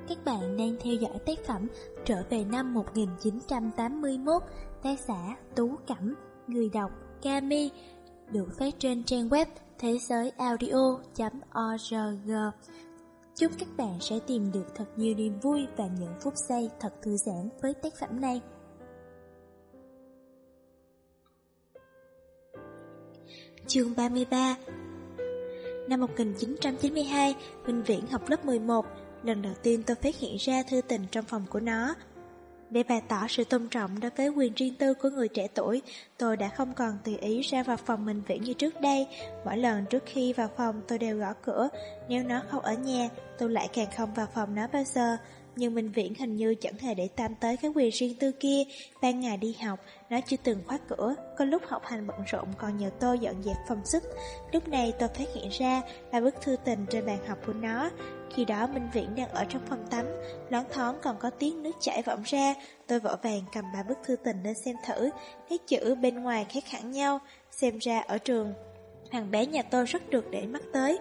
Các bạn đang theo dõi tác phẩm Trở về năm 1981, tác giả Tú Cẩm, người đọc Kami, được phát trên trang web thế giới audio.org. Chúc các bạn sẽ tìm được thật nhiều niềm vui và những phút giây thật thư giãn với tác phẩm này. Chương 33. Năm 1992, Minh Viễn học lớp 11. Lần đầu tiên tôi phát hiện ra thư tình trong phòng của nó. Để bày tỏ sự tôn trọng đối với quyền riêng tư của người trẻ tuổi, tôi đã không còn tùy ý ra vào phòng Minh Viễn như trước đây. Mỗi lần trước khi vào phòng tôi đều gõ cửa. Nếu nó không ở nhà, tôi lại càng không vào phòng nó bao giờ. Nhưng Minh Viễn hình như chẳng hề để tâm tới cái quyền riêng tư kia. Ban ngày đi học, nó chưa từng khóa cửa. Có lúc học hành bận rộn còn nhờ tôi dọn dẹp phòng xích. Lúc này tôi phát hiện ra là bức thư tình trên bàn học của nó. Khi đó Minh Viễn đang ở trong phòng tắm, loáng thoáng còn có tiếng nước chảy vọng ra. Tôi vội vàng cầm 3 bức thư tình lên xem thử. Các chữ bên ngoài khác hẳn nhau. Xem ra ở trường, thằng bé nhà tôi rất được để mắt tới.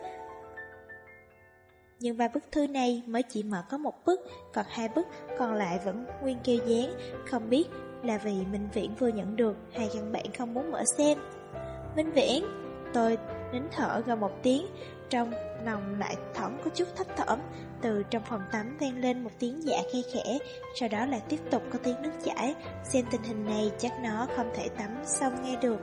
Nhưng 3 bức thư này mới chỉ mở có 1 bức, còn 2 bức còn lại vẫn nguyên keo dán. Không biết là vì Minh Viễn vừa nhận được hay căn bản không muốn mở xem. Minh Viễn, tôi nín thở gần một tiếng, trong lòng lại thoáng có chút thấp thỏm. Từ trong phòng tắm vang lên một tiếng dạ khe khẽ, sau đó lại tiếp tục có tiếng nước chảy. Xem tình hình này chắc nó không thể tắm xong nghe được.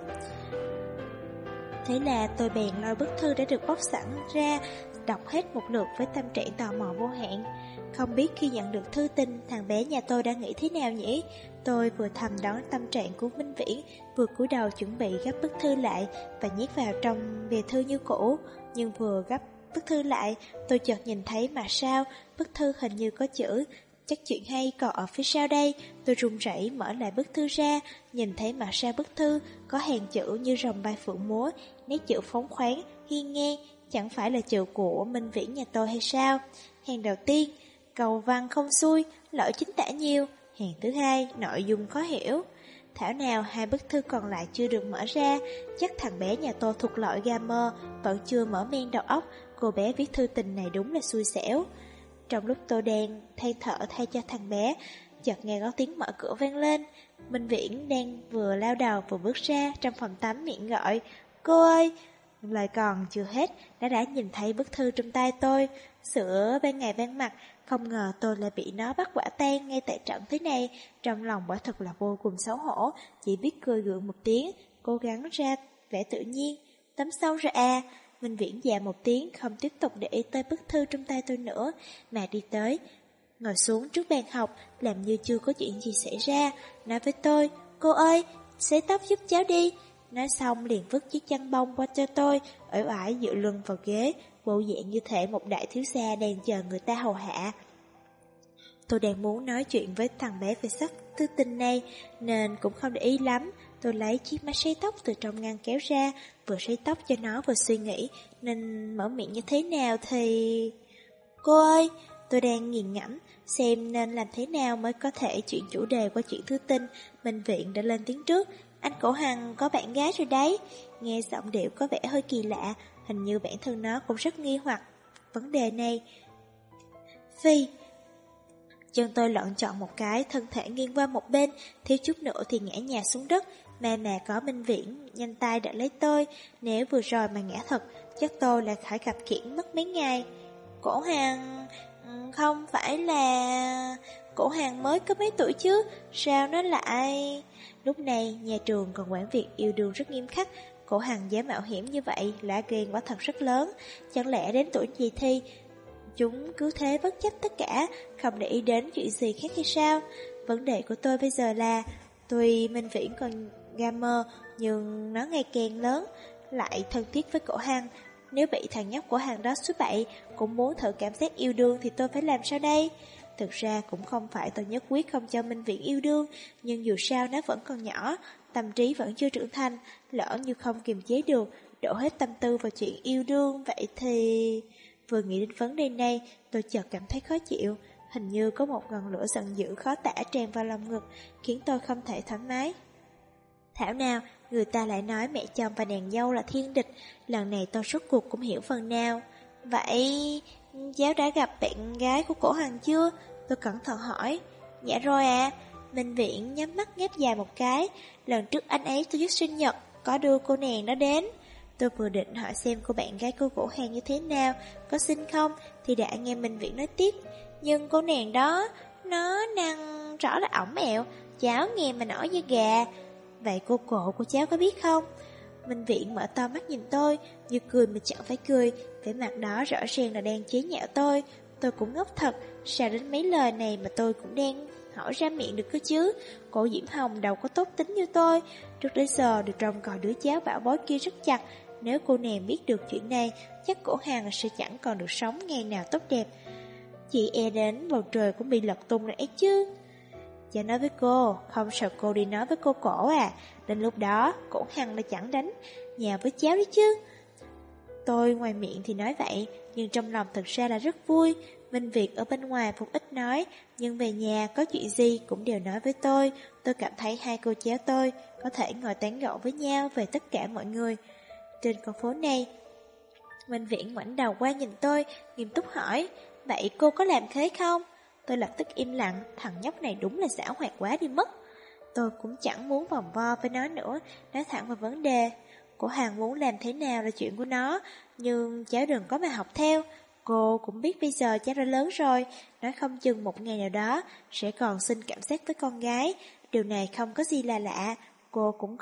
Thế là tôi bèn lôi bức thư đã được bóc sẵn ra, đọc hết một lượt với tâm trạng tò mò vô hạn. Không biết khi nhận được thư tình, thằng bé nhà tôi đã nghĩ thế nào nhỉ? Tôi vừa thầm đoán tâm trạng của Minh Viễn, vừa cúi đầu chuẩn bị gấp bức thư lại và nhét vào trong bìa thư như cũ. Nhưng vừa gấp bức thư lại, tôi chợt nhìn thấy mà sao, bức thư hình như có chữ. Chắc chuyện hay còn ở phía sau đây. Tôi run rẩy mở lại bức thư ra, nhìn thấy mặt sau bức thư có hàng chữ như rồng bay phượng múa, nét chữ phóng khoáng, hiên ngang. Chẳng phải là chữ của Minh Viễn nhà tôi hay sao? Hàng đầu tiên, cầu văn không xuôi, lỗi chính tả nhiều. Hàng thứ hai, nội dung khó hiểu. Thảo nào 2 bức thư còn lại chưa được mở ra. Chắc thằng bé nhà tôi thuộc loại gamer, vẫn chưa mở men đầu óc. Cô bé viết thư tình này đúng là xui xẻo. Trong lúc tôi đang than thở thay cho thằng bé, chợt nghe có tiếng mở cửa vang lên. Minh Viễn đang vừa lao đầu vừa bước ra trong phòng tắm, miệng gọi cô ơi. Lời còn chưa hết đã nhìn thấy bức thư trong tay tôi. Sữa ban ngày ban mặt, không ngờ tôi lại bị nó bắt quả tang ngay tại trận thế này. Trong lòng quả thật là vô cùng xấu hổ, chỉ biết cười gượng một tiếng, cố gắng ra vẻ tự nhiên. Tắm xong rồi à? Minh Viễn dạ một tiếng, không tiếp tục để ý tới bức thư trong tay tôi nữa, mà đi tới, ngồi xuống trước bàn học, làm như chưa có chuyện gì xảy ra, nói với tôi, cô ơi, xấy tóc giúp cháu đi. Nói xong liền vứt chiếc chăn bông qua cho tôi, uể oải dựa lưng vào ghế, bộ dạng như thể một đại thiếu gia đang chờ người ta hầu hạ. Tôi đang muốn nói chuyện với thằng bé về sắc thư tình này, nên cũng không để ý lắm. Tôi lấy chiếc máy sấy tóc từ trong ngăn kéo ra, vừa sấy tóc cho nó vừa suy nghĩ nên mở miệng như thế nào thì... Cô ơi, tôi đang nghiền ngẫm xem nên làm thế nào mới có thể chuyển chủ đề qua chuyện thư tình. Minh Viễn đã lên tiếng trước. Anh Cổ Hằng có bạn gái rồi đấy. Nghe giọng điệu có vẻ hơi kỳ lạ, hình như bản thân nó cũng rất nghi hoặc vấn đề này. Phi, chân tôi loạn chọn một cái, thân thể nghiêng qua một bên, thiếu chút nữa thì ngã nhào xuống đất. Mà có Minh Viễn nhanh tay đỡ lấy tôi. Nếu vừa rồi mà ngã thật, chắc tôi lại phải gặp kiển mất mấy ngày. Cổ Hằng, không phải là... Cổ Hằng mới có mấy tuổi chứ, sao nó lại... Lúc này nhà trường còn quản việc yêu đương rất nghiêm khắc. Cổ Hằng dám mạo hiểm như vậy, lá gan quả thật rất lớn. Chẳng lẽ đến tuổi gì thi chúng cứ thế bất chấp tất cả, không để ý đến chuyện gì khác hay sao? Vấn đề của tôi bây giờ là, tuy Minh Viễn còn gamer, nhưng nó ngày càng lớn, lại thân thiết với Cổ Hằng. Nếu bị thằng nhóc Cổ Hằng đó suối bậy, cũng muốn thử cảm giác yêu đương thì tôi phải làm sao đây? Thực ra cũng không phải tôi nhất quyết không cho Minh Viễn yêu đương, nhưng dù sao nó vẫn còn nhỏ, tâm trí vẫn chưa trưởng thành, lỡ như không kiềm chế được, đổ hết tâm tư vào chuyện yêu đương, vậy thì... Vừa nghĩ đến vấn đề này, tôi chợt cảm thấy khó chịu, hình như có một ngọn lửa giận dữ khó tả tràn vào lòng ngực, khiến tôi không thể thoải mái. Thảo nào, người ta lại nói mẹ chồng và nàng dâu là thiên địch, lần này tôi rốt cuộc cũng hiểu phần nào. Vậy, cháu đã gặp bạn gái của cổ Hằng chưa? Tôi cẩn thận hỏi. Dạ rồi à. Minh Viễn nhắm mắt ngáp dài một cái. Lần trước anh ấy tổ chức sinh nhật, có đưa cô nàng đó đến. Tôi vừa định hỏi xem cô bạn gái của cổ Hằng như thế nào, có xinh không, thì đã nghe Minh Viễn nói tiếp. Nhưng cô nàng đó, nó năng rõ là ổng ẹo, cháu nghe mà nổi như gà. Vậy cô cổ của cháu có biết không? Minh Viễn mở to mắt nhìn tôi, như cười mà chẳng phải cười, vẻ mặt đó rõ ràng là đang chế nhạo tôi. Tôi cũng ngốc thật, sao đến mấy lời này mà tôi cũng đang hỏi ra miệng được cơ chứ. Cổ Diễm Hồng đâu có tốt tính như tôi, trước đến giờ được trông coi đứa cháu bảo bối kia rất chặt. Nếu cô nàng biết được chuyện này, chắc cổ Hằng sẽ chẳng còn được sống ngày nào tốt đẹp. Chị e đến bầu trời cũng bị lật tung rồi ấy chứ. Cháu nói với cô, không sợ cô đi nói với cô cổ à. Đến lúc đó, cổ Hằng là chẳng đánh nhà với cháu đấy chứ. Tôi ngoài miệng thì nói vậy, nhưng trong lòng thực ra là rất vui. Minh Việt ở bên ngoài cũng ít nói, nhưng về nhà có chuyện gì cũng đều nói với tôi. Tôi cảm thấy hai cô cháu tôi có thể ngồi tán gẫu với nhau về tất cả mọi người trên con phố này. Minh Viễn ngoảnh đầu qua nhìn tôi, nghiêm túc hỏi, vậy cô có làm thế không? Tôi lập tức im lặng, thằng nhóc này đúng là xảo hoạt quá đi mất. Tôi cũng chẳng muốn vòng vo với nó nữa, nói thẳng vào vấn đề. Cổ Hằng muốn làm thế nào là chuyện của nó, nhưng cháu đừng có mà học theo. Cô cũng biết bây giờ cháu đã lớn rồi, nói không chừng một ngày nào đó sẽ còn sinh cảm giác với con gái. Điều này không có gì là lạ, cô cũng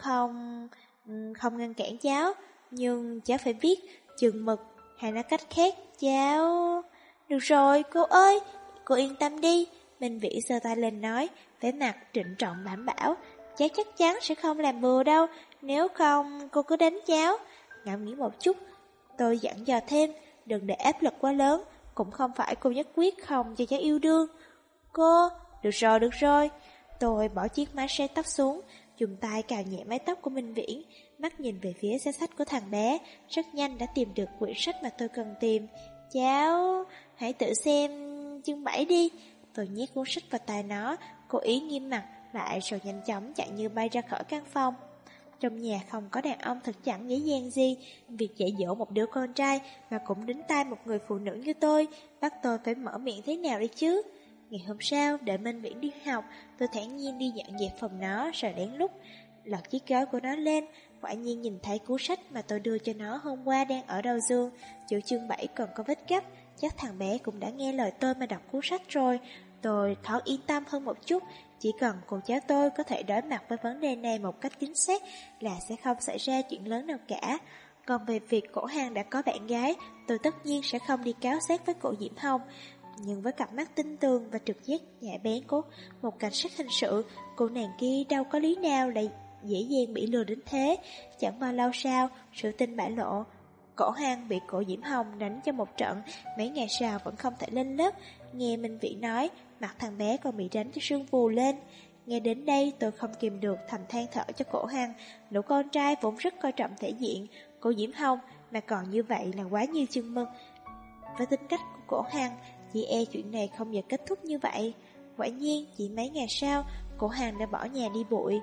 không ngăn cản cháu. Nhưng cháu phải biết chừng mực, hay nói cách khác, cháu... Được rồi, cô ơi, cô yên tâm đi. Minh Vĩ giơ tay lên nói, vẻ mặt trịnh trọng đảm bảo, cháu chắc chắn sẽ không làm bừa đâu, nếu không cô cứ đánh cháu. Ngẫm nghĩ một chút, tôi dặn dò thêm, đừng để áp lực quá lớn, cũng không phải cô nhất quyết không cho cháu yêu đương. Cô, được rồi. Tôi bỏ chiếc mái sấy tóc xuống, dùng tay cào nhẹ mái tóc của Minh Viễn, mắt nhìn về phía giá sách của thằng bé, rất nhanh đã tìm được quyển sách mà tôi cần tìm. Cháu, hãy tự xem chương 7 đi. Tôi nhét cuốn sách vào tay nó, cố ý nghiêm mặt lại rồi nhanh chóng chạy như bay ra khỏi căn phòng. Trong nhà không có đàn ông thật chẳng dễ dàng gì, việc dạy dỗ một đứa con trai mà cũng đến tay một người phụ nữ như tôi, bắt tôi phải mở miệng thế nào đi chứ. Ngày hôm sau, đợi Minh Viễn đi học, tôi thản nhiên đi dọn dẹp phòng nó, rồi đến lúc lật chiếc gối của nó lên, quả nhiên nhìn thấy cuốn sách mà tôi đưa cho nó hôm qua đang ở đầu giường. Chỗ chương 7 còn có vết gấp, chắc thằng bé cũng đã nghe lời tôi mà đọc cuốn sách rồi. Tôi thoáng yên tâm hơn một chút, chỉ cần cô cháu tôi có thể đối mặt với vấn đề này một cách chính xác là sẽ không xảy ra chuyện lớn nào cả. Còn về việc cổ Hằng đã có bạn gái, tôi tất nhiên sẽ không đi cáo xét với cổ Diễm Hồng. Nhưng với cặp mắt tinh tường và trực giác nhạy bén của một cảnh sát hình sự, cô nàng kia đâu có lý nào lại dễ dàng bị lừa đến thế. Chẳng bao lâu sau, sự tin bại lộ, cổ Hằng bị cổ Diễm Hồng đánh cho một trận, mấy ngày sau vẫn không thể lên lớp. Nghe Minh Vĩ nói, mặt thằng bé còn bị đánh cho sưng vù lên. Nghe đến đây tôi không kìm được thầm than thở cho cổ Hằng. Lũ con trai vốn rất coi trọng thể diện, cô Diễm Hồng mà còn như vậy là quá nhiều chừng mực. Với tính cách của cổ Hằng, chị e chuyện này không giờ kết thúc như vậy. Quả nhiên, chỉ mấy ngày sau, cổ Hằng đã bỏ nhà đi bụi.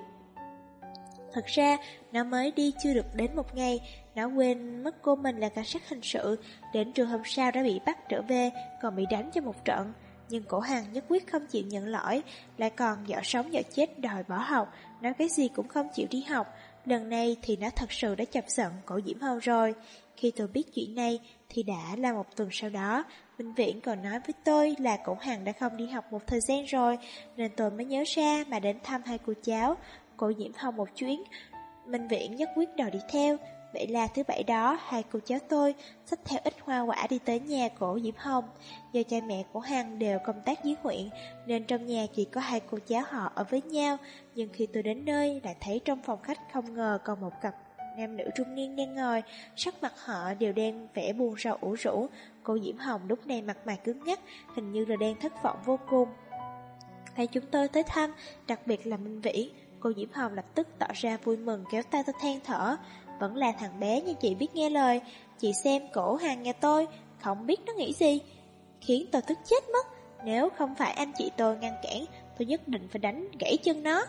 Thật ra, nó mới đi chưa được đến một ngày, nó quên mất cô mình là cảnh sát hình sự, đến trường hôm sau đã bị bắt trở về, còn bị đánh cho một trận. Nhưng cổ Hằng nhất quyết không chịu nhận lỗi, lại còn dở sống dở chết đòi bỏ học, nói cái gì cũng không chịu đi học. Lần này thì nó thật sự đã chọc giận cổ Diễm Hồng rồi. Khi tôi biết chuyện này thì đã là một tuần sau đó. Minh Viễn còn nói với tôi là cổ Hằng đã không đi học một thời gian rồi, nên tôi mới nhớ ra mà đến thăm hai cô cháu. Cổ Diễm Hồng một chuyến, Minh Viễn nhất quyết đòi đi theo. Vậy là thứ bảy đó, hai cô cháu tôi xách theo ít hoa quả đi tới nhà cổ Diễm Hồng. Do cha mẹ của Hằng đều công tác dưới huyện, nên trong nhà chỉ có hai cô cháu họ ở với nhau. Nhưng khi tôi đến nơi, lại thấy trong phòng khách không ngờ còn một cặp nam nữ trung niên đang ngồi, sắc mặt họ đều đang vẻ buồn rầu ủ rũ. Cô Diễm Hồng lúc này mặt mày cứng nhắc, hình như là đang thất vọng vô cùng. Thấy chúng tôi tới thăm, đặc biệt là Minh Vĩ, cô Diễm Hồng lập tức tỏ ra vui mừng kéo tay tôi than thở. Vẫn là thằng bé nhưng chị biết nghe lời. Chị xem cổ Hằng nhà tôi, không biết nó nghĩ gì, khiến tôi tức chết mất. Nếu không phải anh chị tôi ngăn cản, tôi nhất định phải đánh gãy chân nó.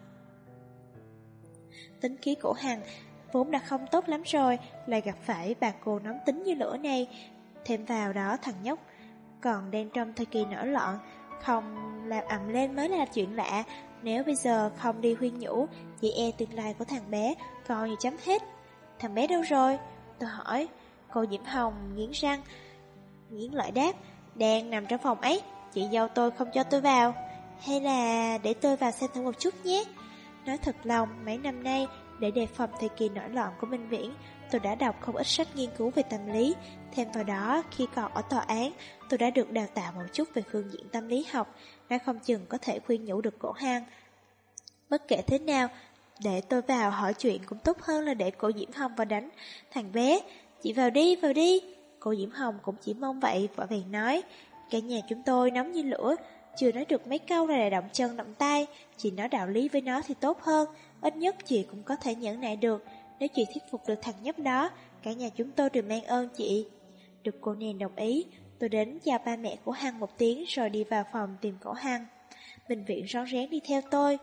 Tính khí cổ Hằng vốn đã không tốt lắm rồi, lại gặp phải bà cô nóng tính như lửa này. Thêm vào đó thằng nhóc còn đang trong thời kỳ nổi loạn, không làm ầm lên mới là chuyện lạ. Nếu bây giờ không đi khuyên nhủ, chị e tương lai của thằng bé coi như chấm hết. Thằng bé đâu rồi? Tôi hỏi. Cô Diễm Hồng nghiến răng, nghiến lợi đáp, đang nằm trong phòng ấy, chị dâu tôi không cho tôi vào. Hay là để tôi vào xem thử một chút nhé. Nói thật lòng, mấy năm nay, để đề phòng thời kỳ nổi loạn của Minh Viễn, tôi đã đọc không ít sách nghiên cứu về tâm lý. Thêm vào đó, khi còn ở tòa án, tôi đã được đào tạo một chút về phương diện tâm lý học, nói không chừng có thể khuyên nhủ được cổ Hằng. Bất kể thế nào, để tôi vào hỏi chuyện cũng tốt hơn là để cô Diễm Hồng vào đánh thằng bé. Chị vào đi, vào đi. Cô Diễm Hồng cũng chỉ mong vậy, vội vàng nói. Cả nhà chúng tôi nóng như lửa, chưa nói được mấy câu là động chân động tay. Chị nói đạo lý với nó thì tốt hơn, ít nhất chị cũng có thể nhẫn nại được. Nếu chị thuyết phục được thằng nhóc đó, cả nhà chúng tôi đều mang ơn chị. Được cô nàng đồng ý, tôi đến chào ba mẹ của Hằng một tiếng rồi đi vào phòng tìm cổ Hằng. Minh Viễn rón rén đi theo tôi.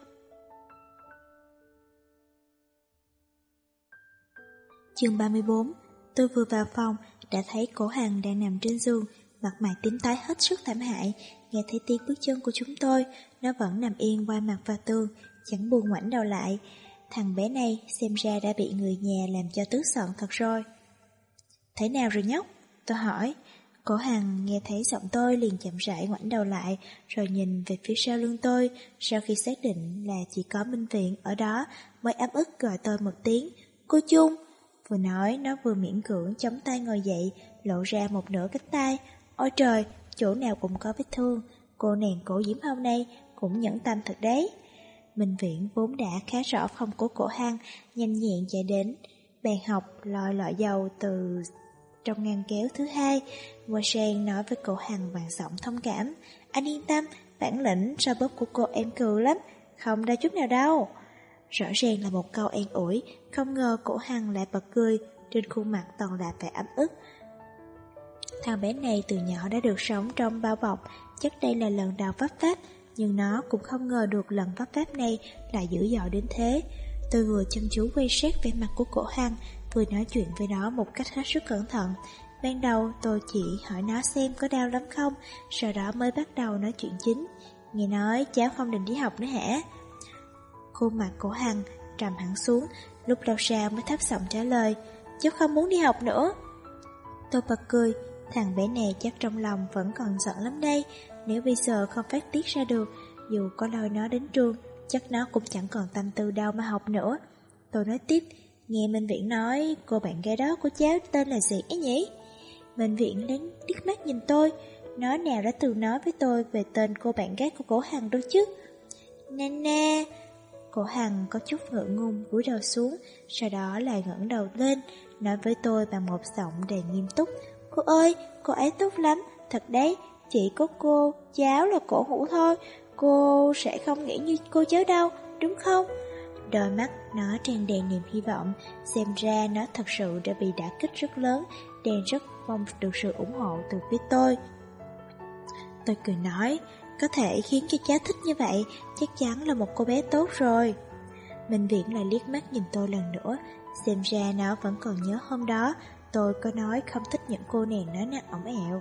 Chương 34. Tôi vừa vào phòng đã thấy cổ Hằng đang nằm trên giường, mặt mày tím tái hết sức thảm hại. Nghe thấy tiếng bước chân của chúng tôi, nó vẫn nằm yên quay mặt vào tường, chẳng buồn ngoảnh đầu lại. Thằng bé này xem ra đã bị người nhà làm cho tức giận thật rồi. Thế nào rồi nhóc? Tôi hỏi. Cổ Hằng nghe thấy giọng tôi liền chậm rãi ngoảnh đầu lại, rồi nhìn về phía sau lưng tôi. Sau khi xác định là chỉ có Minh Viễn ở đó, mới ấm ức gọi tôi một tiếng, cô Chung. Vừa nói, nó vừa miễn cưỡng chống tay ngồi dậy, lộ ra một nửa cánh tay. Ôi trời, chỗ nào cũng có vết thương. Cô nàng cổ Diễm Hồng này cũng nhẫn tâm thật đấy. Minh Viễn vốn đã khá rõ phòng của cổ Hằng, nhanh nhẹn chạy đến bàn học lòi lọ dầu từ trong ngăn kéo thứ hai. Qua sang nói với cổ Hằng bằng giọng thông cảm. Anh yên tâm, bản lĩnh so bóp của cô em cừ lắm, không đau chút nào đâu. Rõ ràng là một câu an ủi, không ngờ cổ Hằng lại bật cười, trên khuôn mặt toàn là vẻ ấm ức. Thằng bé này từ nhỏ đã được sống trong bao bọc, chắc đây là lần đầu vấp pháp, nhưng nó cũng không ngờ được lần vấp pháp này lại dữ dội đến thế. Tôi vừa chăm chú quan sát vẻ mặt của cổ Hằng, vừa nói chuyện với nó một cách hết sức cẩn thận. Ban đầu tôi chỉ hỏi nó xem có đau lắm không, sau đó mới bắt đầu nói chuyện chính. Nghe nói cháu không định đi học nữa hả? Khuôn mặt cổ Hằng trầm hẳn xuống, lúc lâu sau mới thấp giọng trả lời, cháu không muốn đi học nữa. Tôi bật cười, thằng bé này chắc trong lòng vẫn còn giận lắm đây. Nếu bây giờ không phát tiết ra được, dù có lôi nó đến trường, chắc nó cũng chẳng còn tâm tư đâu mà học nữa. Tôi nói tiếp, nghe Minh Viễn nói cô bạn gái đó của cháu tên là gì ấy nhỉ? Minh Viễn đến liếc mắt nhìn tôi, nó nào đã từng nói với tôi về tên cô bạn gái của cổ Hằng đâu chứ. Nana. Cổ Hằng có chút ngượng ngùng cúi đầu xuống, sau đó lại ngẩng đầu lên, nói với tôi bằng một giọng đầy nghiêm túc. Cô ơi, cô ấy tốt lắm, thật đấy, chỉ có cô, cháu là cổ hủ thôi, cô sẽ không nghĩ như cô cháu đâu, đúng không? Đôi mắt nó tràn đầy niềm hy vọng, xem ra nó thật sự đã bị đả kích rất lớn, đang rất mong được sự ủng hộ từ phía tôi. Tôi cười nói, có thể khiến cho cháu thích như vậy, chắc chắn là một cô bé tốt rồi. Minh Viễn lại liếc mắt nhìn tôi lần nữa, xem ra nó vẫn còn nhớ hôm đó tôi có nói không thích những cô nàng nói năng ỏng ẹo.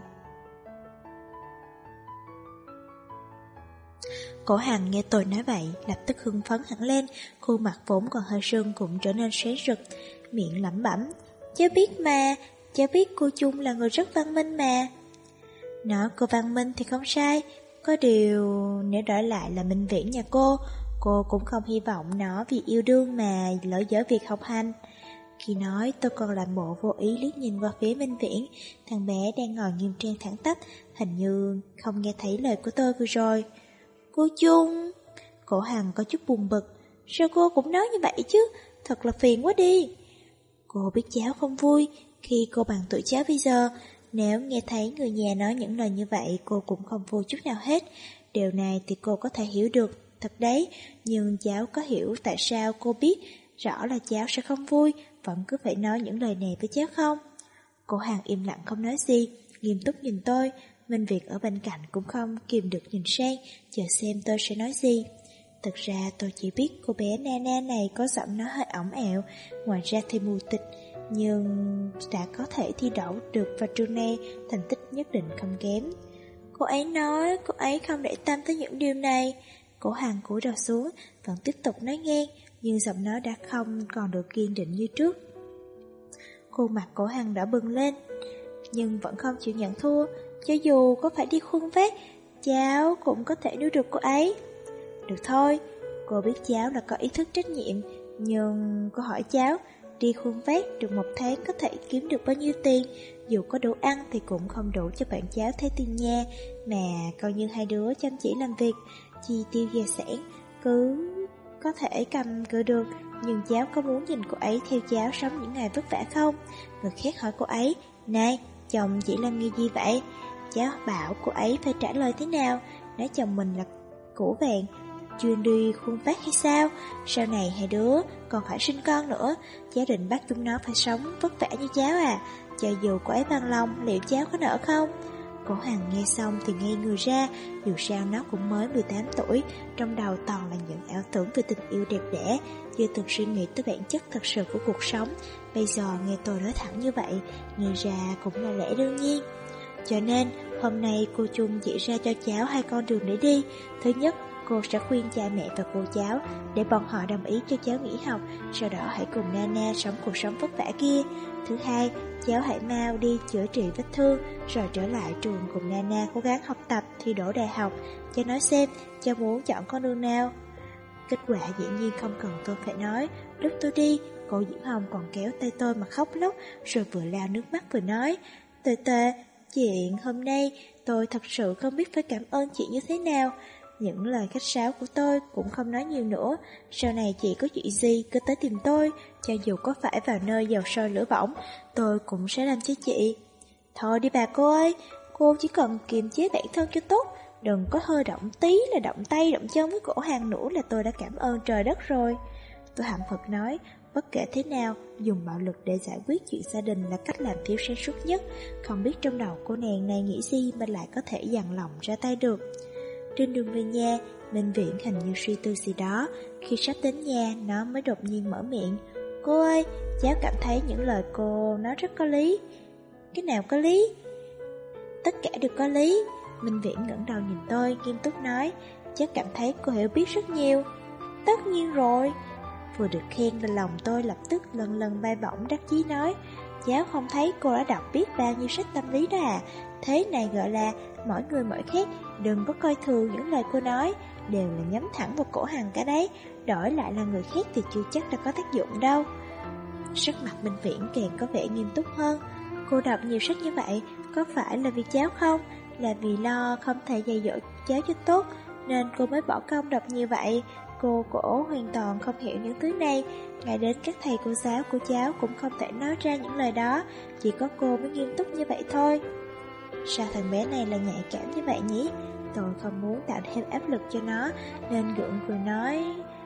Cổ Hằng nghe tôi nói vậy, lập tức hưng phấn hẳn lên, khuôn mặt vốn còn hơi sưng cũng trở nên sáng rực, miệng lẩm bẩm, cháu biết mà, cháu biết cô Chung là người rất văn minh mà. Nói cô văn minh thì không sai, có điều nếu đổi lại là Minh Viễn nhà cô cũng không hy vọng nó vì yêu đương mà lỡ dở việc học hành. Khi nói tôi còn làm bộ vô ý liếc nhìn qua phía Minh Viễn, thằng bé đang ngồi nghiêm trang thẳng tắp, hình như không nghe thấy lời của tôi vừa rồi. Cô Chung. Cổ Hằng có chút buồn bực, sao cô cũng nói như vậy chứ, thật là phiền quá đi. Cô biết cháu không vui khi cô bằng tuổi cháu bây giờ, nếu nghe thấy người nhà nói những lời như vậy cô cũng không vui chút nào hết. Điều này thì cô có thể hiểu được, thật đấy, nhưng cháu có hiểu tại sao cô biết rõ là cháu sẽ không vui, vẫn cứ phải nói những lời này với cháu không? Cổ Hằng im lặng không nói gì, nghiêm túc nhìn tôi. Minh Việt ở bên cạnh cũng không kìm được nhìn sang, chờ xem tôi sẽ nói gì. Thực ra tôi chỉ biết cô bé Nana này có giọng nói hơi ỏng ẹo, ngoài ra thì mù tịch, nhưng đã có thể thi đậu được vào trường này, thành tích nhất định không kém. Cô ấy nói cô ấy không để tâm tới những điều này. Cổ Hằng cúi đầu xuống, vẫn tiếp tục nói ngang, nhưng giọng nói đã không còn được kiên định như trước. Khuôn mặt Cổ Hằng đã bừng lên, nhưng vẫn không chịu nhận thua. Cho dù có phải đi khuân vác, cháu cũng có thể nuôi được cô ấy. Được thôi, cô biết cháu là có ý thức trách nhiệm, nhưng cô hỏi cháu, đi khuân vác được 1 tháng có thể kiếm được bao nhiêu tiền? Dù có đủ ăn thì cũng không đủ cho bạn cháu thấy tiền nha. Mà coi như hai đứa chăm chỉ làm việc, chi tiêu gia sản cứ có thể cầm cự được. Nhưng cháu có muốn nhìn cô ấy theo cháu sống những ngày vất vả không? Người khác hỏi cô ấy, này, chồng chỉ làm nghề gì vậy? Cháu bảo cô ấy phải trả lời thế nào? Nói chồng mình là củ vàng, chuyên đi khuân vác hay sao? Sau này hai đứa còn phải sinh con nữa, cháu định bắt chúng nó phải sống vất vả như cháu à? Cho dù cô ấy bằng lòng, liệu cháu có nỡ không? Cổ Hằng nghe xong thì ngây người ra. Dù sao nó cũng mới 18 tuổi, trong đầu toàn là những ảo tưởng về tình yêu đẹp đẽ, chưa từng suy nghĩ tới bản chất thật sự của cuộc sống. Bây giờ nghe tôi nói thẳng như vậy, nghe ra cũng là lẽ đương nhiên. Cho nên hôm nay cô Trung chỉ ra cho cháu 2 con đường để đi. Thứ nhất, cô sẽ khuyên cha mẹ và cô cháu để bọn họ đồng ý cho cháu nghỉ học, sau đó hãy cùng Nana sống cuộc sống vất vả kia. Thứ hai, cháu hãy mau đi chữa trị vết thương, rồi trở lại trường cùng Nana cố gắng học tập, thi đỗ đại học. Cháu nói xem, cháu muốn chọn con đường nào? Kết quả dĩ nhiên không cần tôi phải nói. Lúc tôi đi, cô Diễm Hồng còn kéo tay tôi mà khóc lóc, rồi vừa lau nước mắt vừa nói, Tề Tề, chuyện hôm nay tôi thật sự không biết phải cảm ơn chị như thế nào. Những lời khách sáo của tôi cũng không nói nhiều nữa. Sau này chị có chuyện gì cứ tới tìm tôi, cho dù có phải vào nơi dầu sôi lửa bỏng, tôi cũng sẽ làm cho chị. Thôi đi bà cô ơi, cô chỉ cần kiềm chế bản thân cho tốt, đừng có hơi động tí là động tay động chân với Cổ Hằng nữa là tôi đã cảm ơn trời đất rồi. Tôi hậm hực nói, bất kể thế nào, dùng bạo lực để giải quyết chuyện gia đình là cách làm thiếu sáng suốt nhất. Không biết trong đầu cô nàng này nghĩ gì mà lại có thể dằn lòng ra tay được. Trên đường về nhà, Minh Viễn hình như suy tư gì đó. Khi sắp đến nhà, nó mới đột nhiên mở miệng, cô ơi, cháu cảm thấy những lời cô nói rất có lý. Cái nào có lý? Tất cả đều có lý. Minh Viễn ngẩng đầu nhìn tôi, nghiêm túc nói, cháu cảm thấy cô hiểu biết rất nhiều. Tất nhiên rồi. Vừa được khen là lòng tôi lập tức lần lần bay bổng đắc chí nói, cháu không thấy cô đã đọc biết bao nhiêu sách tâm lý đó à? Thế này gọi là mỗi người mỗi khác, đừng có coi thường những lời cô nói, đều là nhắm thẳng vào Cổ Hằng cả đấy. Đổi lại là người khác thì chưa chắc đã có tác dụng đâu. Sắc mặt Minh Viễn càng có vẻ nghiêm túc hơn. Cô đọc nhiều sách như vậy, có phải là vì cháu không? Là vì lo không thể dạy dỗ cháu cho tốt, nên cô mới bỏ công đọc như vậy. Cô Cổ hoàn toàn không hiểu những thứ này, ngay đến các thầy cô giáo của cháu cũng không thể nói ra những lời đó, chỉ có cô mới nghiêm túc như vậy thôi. Sao thằng bé này là nhạy cảm như vậy nhỉ? Tôi không muốn tạo thêm áp lực cho nó, nên gượng cười nói,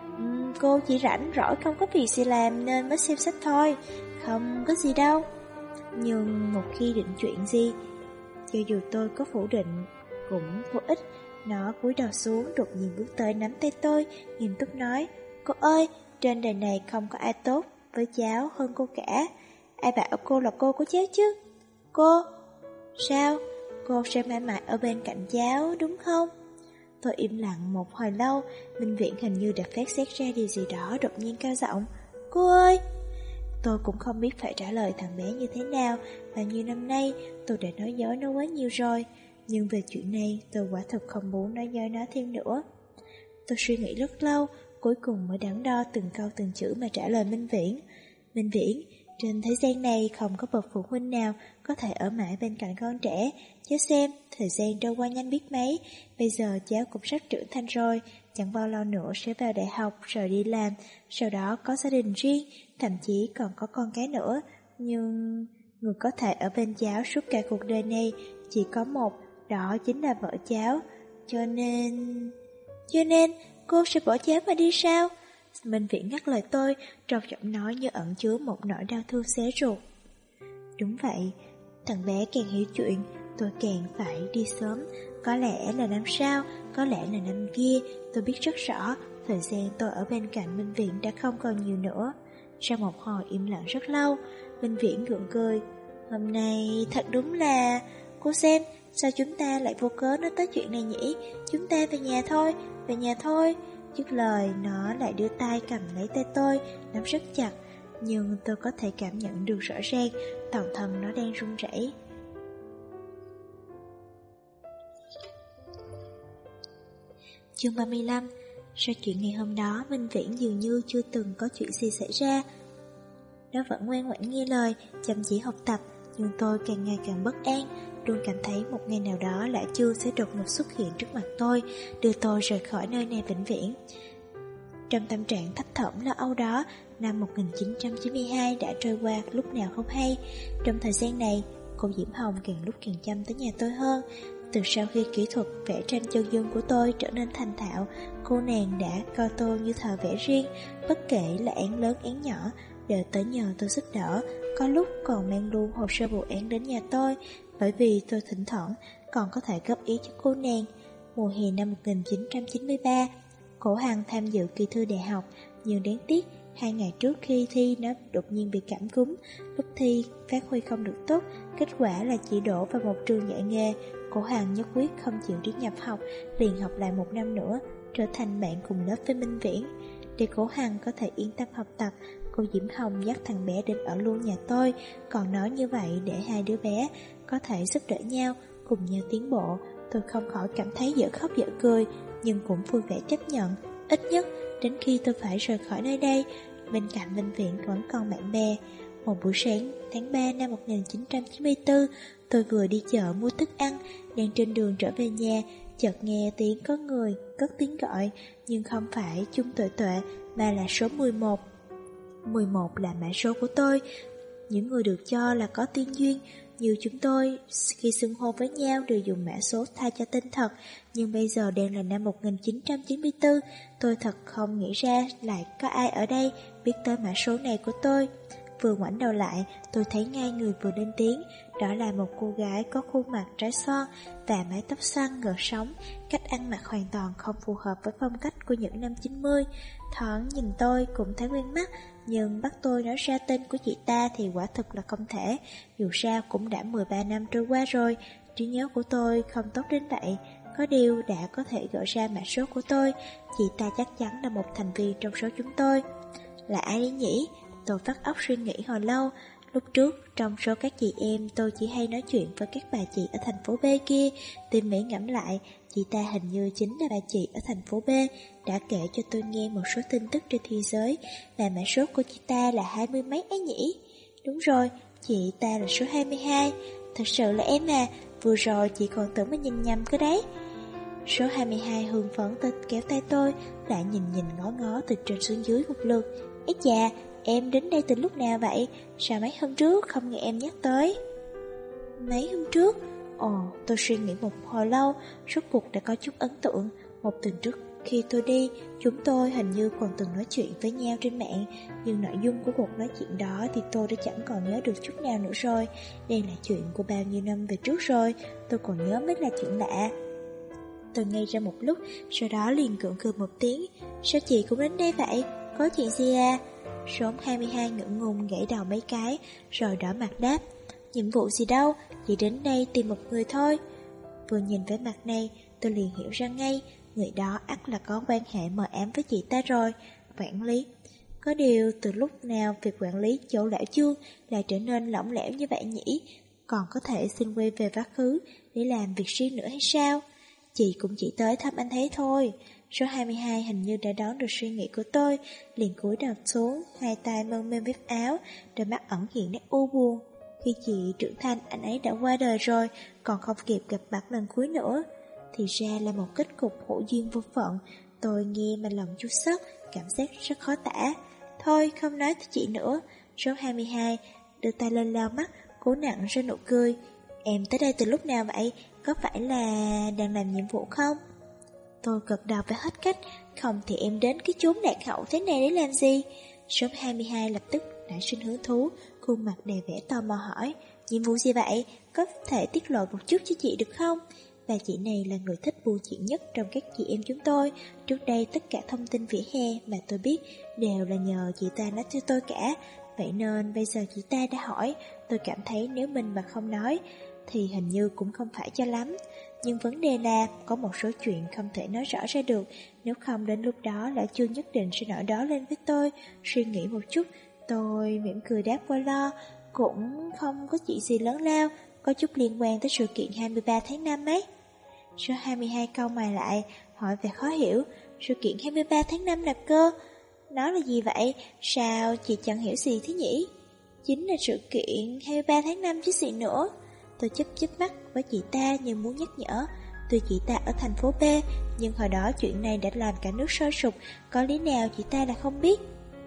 cô chỉ rảnh rỗi không có việc gì làm nên mới xem sách thôi, không có gì đâu. Nhưng một khi định chuyện gì, cho dù tôi có phủ định cũng vô ích. Nó cúi đầu xuống, đột nhiên bước tới nắm tay tôi, nghiêm túc nói, cô ơi, trên đời này không có ai tốt với cháu hơn cô cả. Ai bảo cô là cô của cháu chứ? Cô? Sao? Cô sẽ mãi mãi ở bên cạnh cháu, đúng không? Tôi im lặng một hồi lâu. Minh Viễn hình như đã phát xét ra điều gì đó, đột nhiên cao giọng, cô ơi! Tôi cũng không biết phải trả lời thằng bé như thế nào. Bao nhiêu năm nay tôi đã nói dối nó quá nhiều rồi, nhưng về chuyện này tôi quả thực không muốn nói dối nó thêm nữa. Tôi suy nghĩ rất lâu, cuối cùng mới đắn đo từng câu từng chữ mà trả lời Minh Viễn. Minh Viễn, trên thế gian này không có bậc phụ huynh nào có thể ở mãi bên cạnh con trẻ. Cháu xem, thời gian trôi qua nhanh biết mấy. Bây giờ cháu cũng sắp trưởng thành rồi, chẳng bao lâu nữa sẽ vào đại học rồi đi làm, sau đó có gia đình riêng, thậm chí còn có con cái nữa. Nhưng người có thể ở bên cháu suốt cả cuộc đời này chỉ có một, đó chính là vợ cháu. Cho nên cô sẽ bỏ cháu mà đi sao? Minh Viễn ngắt lời tôi, trong giọng nói như ẩn chứa một nỗi đau thương xé ruột. Đúng vậy, thằng bé càng hiểu chuyện, tôi càng phải đi sớm. Có lẽ là năm sau, có lẽ là năm kia, tôi biết rất rõ, thời gian tôi ở bên cạnh Minh Viễn đã không còn nhiều nữa. Sau một hồi im lặng rất lâu, Minh Viễn gượng cười. Hôm nay thật đúng là... Cô xem, sao chúng ta lại vô cớ nói tới chuyện này nhỉ? Chúng ta về nhà thôi, về nhà thôi. Dứt lời, nó lại đưa tay cầm lấy tay tôi, nắm rất chặt. Nhưng tôi có thể cảm nhận được rõ ràng, toàn thân nó đang run rẩy. Chương 35. Sau chuyện ngày hôm đó, Minh Viễn dường như chưa từng có chuyện gì xảy ra. Nó vẫn ngoan ngoãn nghe lời, chăm chỉ học tập, nhưng tôi càng ngày càng bất an, luôn cảm thấy một ngày nào đó Lã Chương sẽ đột ngột xuất hiện trước mặt tôi, đưa tôi rời khỏi nơi này vĩnh viễn. Trong tâm trạng thấp thỏm lo âu đó, năm 1992 đã trôi qua lúc nào không hay. Trong thời gian này, cô Diễm Hồng càng lúc càng chăm tới nhà tôi hơn. Từ sau khi kỹ thuật vẽ tranh chân dung của tôi trở nên thành thạo, cô nàng đã coi tôi như thợ vẽ riêng, bất kể là án lớn án nhỏ, đều tới nhờ tôi giúp đỡ, có lúc còn mang luôn hồ sơ vụ án đến nhà tôi, bởi vì tôi thỉnh thoảng còn có thể góp ý cho cô nàng. Mùa hè năm 1993, Cổ Hằng tham dự kỳ thi đại học, nhưng đáng tiếc 2 ngày trước khi thi nó đột nhiên bị cảm cúm, lúc thi phát huy không được tốt, kết quả là chỉ đổ vào một trường dạy nghề. Cổ Hằng nhất quyết không chịu đi nhập học, liền học lại 1 năm nữa, trở thành bạn cùng lớp với Minh Viễn. Để Cổ Hằng có thể yên tâm học tập, cô Diễm Hồng dắt thằng bé đến ở luôn nhà tôi, còn nói như vậy để hai đứa bé có thể giúp đỡ nhau, cùng nhau tiến bộ. Tôi không khỏi cảm thấy dở khóc dở cười, nhưng cũng vui vẻ chấp nhận. Ít nhất đến khi tôi phải rời khỏi nơi đây, bên cạnh Minh Viễn vẫn còn bạn bè. Một buổi sáng tháng 3 năm 1994, tôi vừa đi chợ mua thức ăn, đang trên đường trở về nhà, chợt nghe tiếng có người cất tiếng gọi, nhưng không phải Chung Tuệ Tuệ mà là số 11. 11 là mã số của tôi. Những người được cho là có tiên duyên như chúng tôi khi xưng hô với nhau đều dùng mã số thay cho tên thật, nhưng bây giờ đang là năm 1994, tôi thật không nghĩ ra lại có ai ở đây biết tới mã số này của tôi. Vừa ngoảnh đầu lại, tôi thấy ngay người vừa lên tiếng, đó là một cô gái có khuôn mặt trái xoan và mái tóc xoăn gợn sóng, cách ăn mặc hoàn toàn không phù hợp với phong cách của những năm 90. Thoáng nhìn tôi cũng thấy quen mắt, nhưng bắt tôi nói ra tên của chị ta thì quả thực là không thể, dù sao cũng đã 13 năm trôi qua rồi, trí nhớ của tôi không tốt đến vậy. Có điều đã có thể gọi ra mã số của tôi, chị ta chắc chắn là một thành viên trong số chúng tôi. Là ai đấy nhỉ? Tôi vắt óc suy nghĩ hồi lâu. Lúc trước, trong số các chị em, tôi chỉ hay nói chuyện với các bà chị ở thành phố B kia. Tìm mỹ ngẫm lại, chị ta hình như chính là bà chị ở thành phố B, đã kể cho tôi nghe một số tin tức trên thế giới, và mã số của chị ta là 20 mấy ấy nhỉ? Đúng rồi, chị ta là số 22. Thật sự là em à, vừa rồi chị còn tưởng mình nhìn nhầm cơ đấy. Số 22 hưng phấn kéo tay tôi, lại nhìn ngó ngó từ trên xuống dưới một lượt. Ấy chà, em đến đây từ lúc nào vậy? Sao mấy hôm trước không nghe em nhắc tới? Mấy hôm trước? Ồ, tôi suy nghĩ một hồi lâu, rốt cuộc đã có chút ấn tượng. Một tuần trước khi tôi đi, chúng tôi hình như còn từng nói chuyện với nhau trên mạng, nhưng nội dung của cuộc nói chuyện đó thì tôi đã chẳng còn nhớ được chút nào nữa rồi. Đây là chuyện của bao nhiêu năm về trước rồi, tôi còn nhớ mới là chuyện lạ. Tôi ngây ra một lúc, sau đó liền gượng cười một tiếng. Sao chị cũng đến đây vậy? Có chuyện gì à? Số 22 ngượng ngùng gãy đầu mấy cái, rồi đỏ mặt đáp. Nhiệm vụ gì đâu, chỉ đến đây tìm một người thôi. Vừa nhìn vẻ mặt này, tôi liền hiểu ra ngay, người đó ắt là có quan hệ mờ ám với chị ta rồi. Quản lý. Có điều từ lúc nào việc quản lý chỗ lão Chương lại trở nên lỏng lẻo như vậy nhỉ? Còn có thể xin quay về quá khứ để làm việc riêng nữa hay sao? Chị cũng chỉ tới thăm anh thấy thôi. Số 22 hình như đã đón được suy nghĩ của tôi, liền cúi đầu xuống, hai tay mơn mơn vết áo, đôi mắt ẩn hiện nét u buồn. Khi chị trưởng thành, anh ấy đã qua đời rồi, còn không kịp gặp mặt lần cuối nữa. Thì ra là một kết cục hữu duyên vô phận. Tôi nghe mà lòng chua xót, cảm giác rất khó tả. Thôi, không nói với chị nữa. Số 22 đưa tay lên lau mắt, cố nặng ra nụ cười. Em tới đây từ lúc nào vậy? Có phải là đang làm nhiệm vụ không? Tôi gật đầu với hết cách. Không thì em đến cái chốn lạc hậu thế này để làm gì? Số 22 lập tức nảy sinh hứng thú, khuôn mặt đầy vẻ tò mò hỏi. Nhiệm vụ gì vậy? Có thể tiết lộ một chút cho chị được không? Và chị này là người thích buôn chuyện nhất trong các chị em chúng tôi. Trước đây tất cả thông tin vỉa hè mà tôi biết đều là nhờ chị ta nói cho tôi cả. Vậy nên bây giờ chị ta đã hỏi, tôi cảm thấy nếu mình mà không nói thì hình như cũng không phải cho lắm. Nhưng vấn đề là có một số chuyện không thể nói rõ ra được, nếu không đến lúc đó Lão Trương nhất định sẽ nổi đó lên với tôi. Suy nghĩ một chút, tôi mỉm cười đáp qua lo, cũng không có chuyện gì lớn lao, có chút liên quan tới sự kiện 23 tháng 5 ấy. Số 22 câu mày lại, hỏi về khó hiểu, sự kiện 23 tháng 5 là cơ. Nó là gì vậy? Sao chị chẳng hiểu gì thế nhỉ? Chính là sự kiện 23 tháng 5 chứ gì nữa. Tôi chớp mắt với chị ta như muốn nhắc nhở. Tuy chị ta ở thành phố B, nhưng hồi đó chuyện này đã làm cả nước sôi sục, có lý nào chị ta là không biết.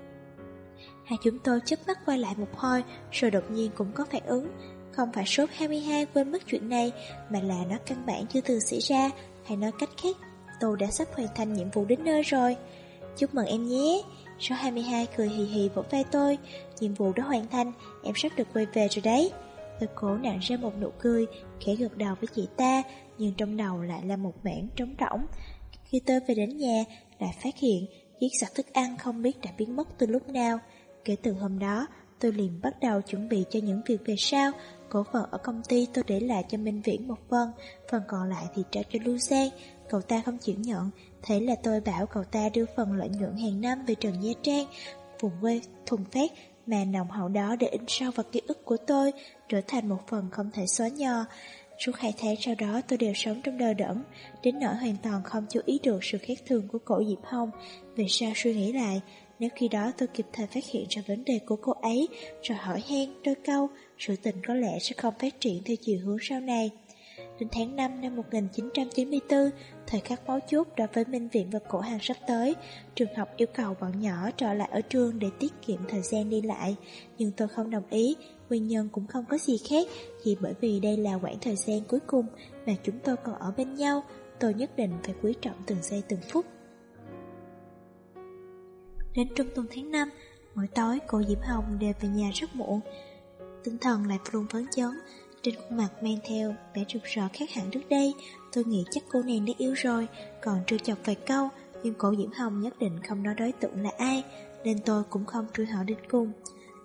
Hai chúng tôi chớp mắt quay lại một hồi, rồi đột nhiên cũng có phản ứng. Không phải số 22 quên mất chuyện này, mà là nó căn bản chưa từng xảy ra, hay nói cách khác, tôi đã sắp hoàn thành nhiệm vụ đến nơi rồi. Chúc mừng em nhé. Số 22 cười hì hì vỗ vai tôi. Nhiệm vụ đã hoàn thành, em sắp được quay về rồi đấy. Tôi cố nặn ra một nụ cười, khẽ gật đầu với chị ta, nhưng trong đầu lại là một mảng trống rỗng. Khi tôi về đến nhà, lại phát hiện chiếc giỏ thức ăn không biết đã biến mất từ lúc nào. Kể từ hôm đó, tôi liền bắt đầu chuẩn bị cho những việc về sau. Cổ phần ở công ty tôi để lại cho Minh Viễn một phần còn lại thì trao cho Lưu Giang. Cậu ta không chịu nhận, thế là tôi bảo cậu ta đưa phần lợi nhuận hàng năm về Trần Nha Trang, vùng quê thuần phát mà nồng hậu đó để in sâu vào ký ức của tôi, trở thành một phần không thể xóa nhòa. Suốt 2 tháng sau đó tôi đều sống trong đờ đẫn, đến nỗi hoàn toàn không chú ý được sự khác thường của cổ Diệp Hồng. Về sau suy nghĩ lại, nếu khi đó tôi kịp thời phát hiện ra vấn đề của cô ấy, rồi hỏi han đôi câu, sự tình có lẽ sẽ không phát triển theo chiều hướng sau này. Đến tháng 5 năm 1994, thời khắc máu chốt đối với Minh Viện và Cổ Hàng sắp tới, trường học yêu cầu bọn nhỏ trở lại ở trường để tiết kiệm thời gian đi lại, nhưng tôi không đồng ý. Nguyên nhân cũng không có gì khác, chỉ bởi vì đây là quãng thời gian cuối cùng mà chúng tôi còn ở bên nhau, tôi nhất định phải quý trọng từng giây từng phút. Đến trung tuần tháng 5, mỗi tối cô Diễm Hồng đều về nhà rất muộn, tinh thần lại luôn phấn chấn, trên khuôn mặt mang theo vẻ rực rỡ khác hẳn trước đây. Tôi nghĩ chắc cô nàng đã yêu rồi, còn trêu chọc vài câu, nhưng cô Diễm Hồng nhất định không nói đối tượng là ai, nên tôi cũng không truy hỏi đến cùng.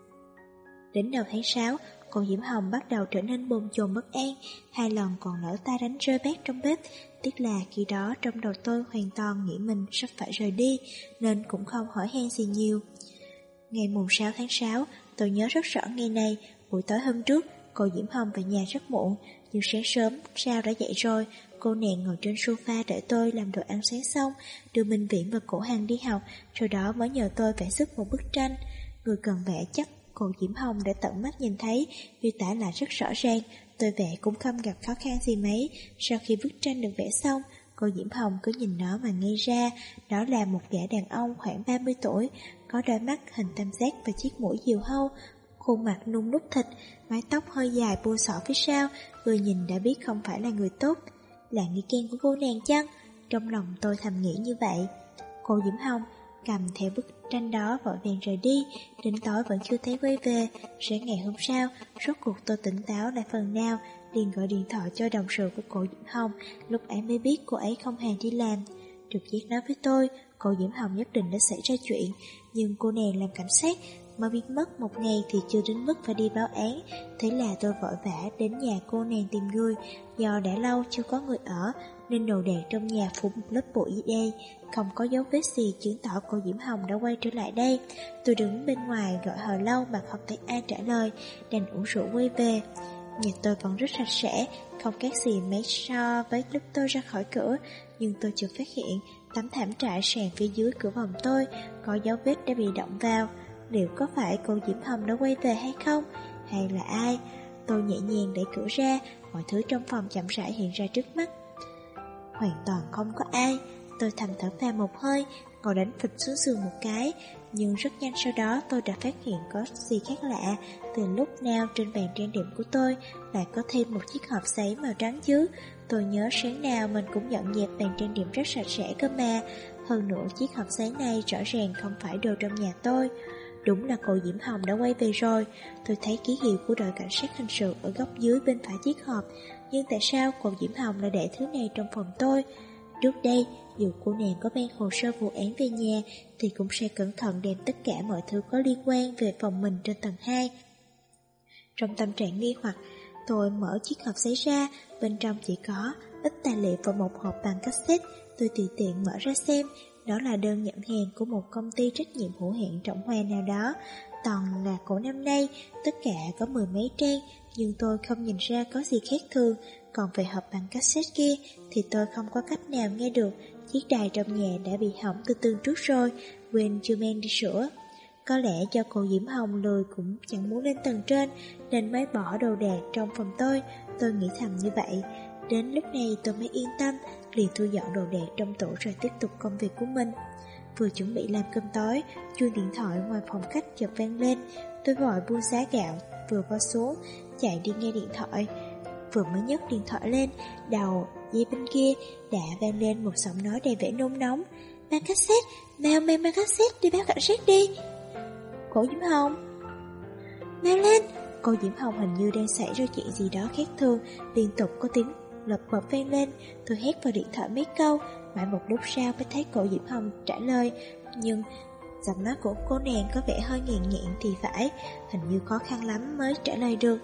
Đến đầu tháng 6, cô Diễm Hồng bắt đầu trở nên bồn chồn bất an, 2 lần còn lỡ tay đánh rơi bát trong bếp. Tiếc là khi đó trong đầu tôi hoàn toàn nghĩ mình sắp phải rời đi, nên cũng không hỏi han gì nhiều. Ngày mùng 6 tháng 6, tôi nhớ rất rõ ngày này, buổi tối hôm trước, cô Diễm Hồng về nhà rất muộn, nhưng sáng sớm sao đã dậy rồi. Cô nàng ngồi trên sofa đợi tôi làm đồ ăn sáng xong, đưa Minh Viễn và Cổ Hằng đi học, sau đó mới nhờ tôi vẽ giúp một bức tranh. Người cần vẽ chắc cô Diễm Hồng đã tận mắt nhìn thấy, miêu tả lại rất rõ ràng. Tôi vẽ cũng không gặp khó khăn gì mấy. Sau khi bức tranh được vẽ xong, cô Diễm Hồng cứ nhìn nó mà ngây ra. Đó là một gã đàn ông khoảng 30 tuổi, có đôi mắt hình tam giác và chiếc mũi diều hâu, khuôn mặt nung nút thịt, mái tóc hơi dài buông xõa phía sau, vừa nhìn đã biết không phải là người tốt. Là nghi can của cô nàng chăng? Trong lòng tôi thầm nghĩ như vậy. Cô Diễm Hồng cầm theo bức tranh đó vội vàng rời đi, đến tối vẫn chưa thấy quay về. Sáng ngày hôm sau, rốt cuộc tôi tỉnh táo lại phần nào, liền gọi điện thoại cho đồng sự của cô Diễm Hồng, lúc ấy mới biết cô ấy không hề đi làm. Trực giác nói với tôi, cô Diễm Hồng nhất định đã xảy ra chuyện, nhưng cô nàng làm cảnh sát, mới biết mất một ngày thì chưa đến mức phải đi báo án. Thế là tôi vội vã đến nhà cô nàng tìm người, do đã lâu chưa có người ở, nên đồ đạc trong nhà phủ một lớp bụi dưới đây, không có dấu vết gì chứng tỏ cô Diễm Hồng đã quay trở lại đây. Tôi đứng bên ngoài gọi hồi lâu mà không thấy ai trả lời, đành uống rượu quay về. Nhà tôi vẫn rất sạch sẽ, không khác gì mấy so với lúc tôi ra khỏi cửa, nhưng tôi chợt phát hiện tấm thảm trải sàn phía dưới cửa phòng tôi có dấu vết đã bị động vào. Liệu có phải cô Diễm Hồng đã quay về hay không? Hay là ai? Tôi nhẹ nhàng đẩy cửa ra, mọi thứ trong phòng chậm rãi hiện ra trước mắt. Hoàn toàn không có ai. Tôi thầm thở phào một hơi, ngồi đánh phịch xuống giường một cái. Nhưng rất nhanh sau đó tôi đã phát hiện có gì khác lạ. Từ lúc nào trên bàn trang điểm của tôi lại có thêm một chiếc hộp giấy màu trắng chứ? Tôi nhớ sáng nào mình cũng dọn dẹp bàn trang điểm rất sạch sẽ cơ mà. Hơn nữa chiếc hộp giấy này rõ ràng không phải đồ trong nhà tôi. Đúng là cô Diễm Hồng đã quay về rồi. Tôi thấy ký hiệu của đội cảnh sát hình sự ở góc dưới bên phải chiếc hộp. Nhưng tại sao cô Diễm Hồng lại để thứ này trong phòng tôi? Trước đây, dù cô nàng có mang hồ sơ vụ án về nhà thì cũng sẽ cẩn thận đem tất cả mọi thứ có liên quan về phòng mình trên tầng 2. Trong tâm trạng nghi hoặc, Tôi mở chiếc hộp giấy ra, bên trong chỉ có ít tài liệu và một hộp bằng cassette. Tôi tùy tiện mở ra xem, đó là đơn nhận hàng của một công ty trách nhiệm hữu hạn Trọng Hoa nào đó. Toàn là của năm nay, tất cả có 10 mấy trang, nhưng tôi không nhìn ra có gì khác thường. Còn về hộp bằng cassette kia thì tôi không có cách nào nghe được. Chiếc đài trong nhà đã bị hỏng từ tuần trước rồi, quên chưa mang đi sửa. Có lẽ do cô Diễm Hồng lười cũng chẳng muốn lên tầng trên, nên mới bỏ đồ đạc trong phòng tôi nghĩ thầm như vậy. Đến lúc này tôi mới yên tâm, liền thu dọn đồ đạc trong tủ rồi tiếp tục công việc của mình. Vừa chuẩn bị làm cơm tối, chuông điện thoại ngoài phòng khách chợt vang lên. Tôi vội buông giá gạo, vừa bỏ xuống, chạy đi nghe điện thoại. Vừa mới nhấc điện thoại lên, đầu dây bên kia đã vang lên một giọng nói đầy vẻ nôn nóng. Mang cassette, mau mang cassette đi báo cảnh sát đi. Cô Diễm Hồng, mau lên. Cô Diễm Hồng hình như đang xảy ra chuyện gì đó khác thường, liên tục có tiếng lật bập vang lên. Tôi hét vào điện thoại mấy câu, mãi một lúc sau mới thấy cô Diễm Hồng trả lời, nhưng giọng nói của cô nàng có vẻ hơi nghẹn thì phải, hình như khó khăn lắm mới trả lời được.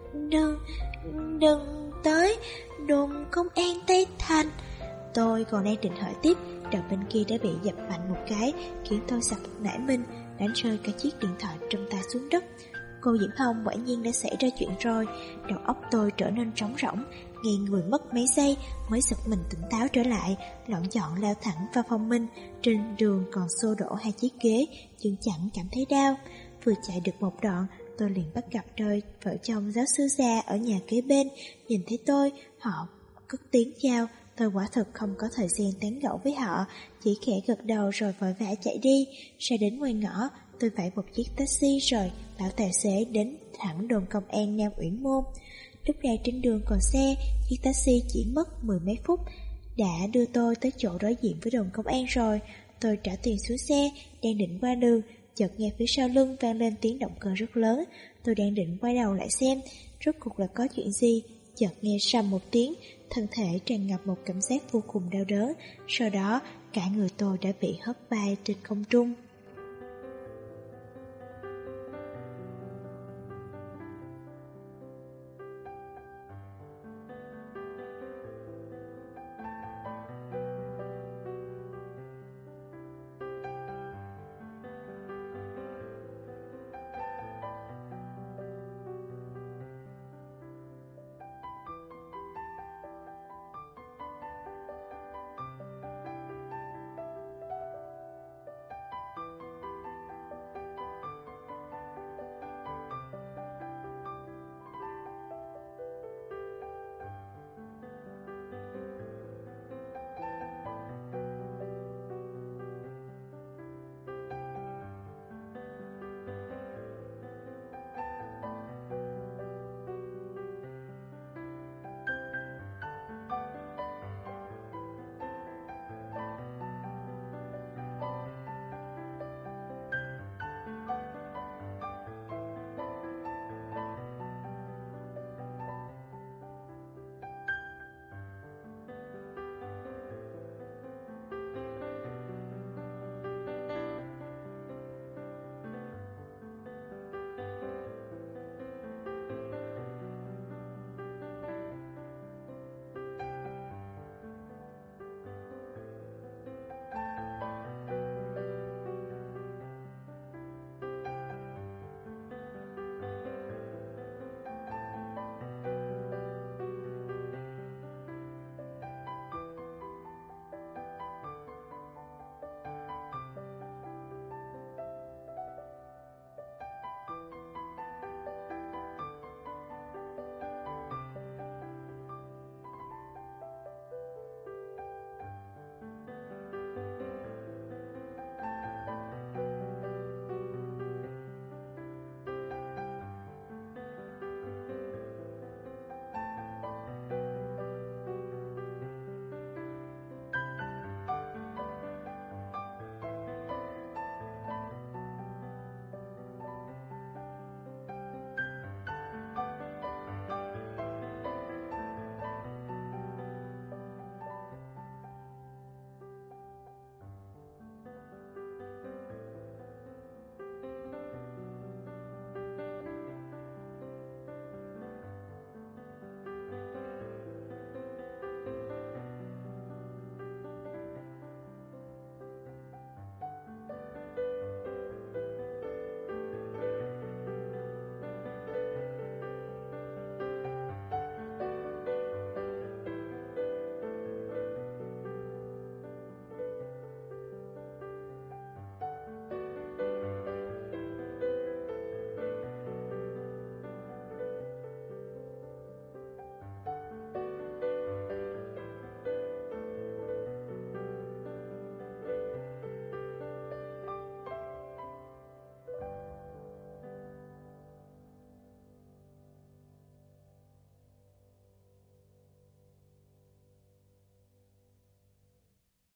Đừng tới đồn công an Tây Thành. Tôi còn đang định hỏi tiếp, đầu bên kia đã bị dập mạnh một cái, khiến tôi giật nảy mình, đánh rơi cả chiếc điện thoại trong tay xuống đất. Cô Diễm Hồng quả nhiên đã xảy ra chuyện rồi. Đầu óc tôi trở nên trống rỗng, ngay người mất mấy giây mới giật mình tỉnh táo trở lại, lọn chọn lao thẳng vào phòng mình. Trên đường còn xô đổ 2 chiếc ghế, nhưng chẳng cảm thấy đau. Vừa chạy được một đoạn, tôi liền bắt gặp đôi vợ chồng giáo sư già ở nhà kế bên. Nhìn thấy tôi, họ cất tiếng chào. Tôi quả thực không có thời gian tán gẫu với họ, chỉ khẽ gật đầu rồi vội vã chạy đi. Ra đến ngoài ngõ, tôi phải một chiếc taxi rồi bảo tài xế đến thẳng đồn công an Nam Uyển Môn. Lúc này trên đường còn xe, chiếc taxi chỉ mất 10 mấy phút đã đưa tôi tới chỗ đối diện với đồn công an rồi. Tôi trả tiền xuống xe, đang định qua đường, chợt nghe phía sau lưng vang lên tiếng động cơ rất lớn. Tôi đang định quay đầu lại xem rốt cuộc là có chuyện gì, chợt nghe sầm một tiếng, thân thể tràn ngập một cảm giác vô cùng đau đớn. Sau đó cả người tôi đã bị hất bay trên không trung.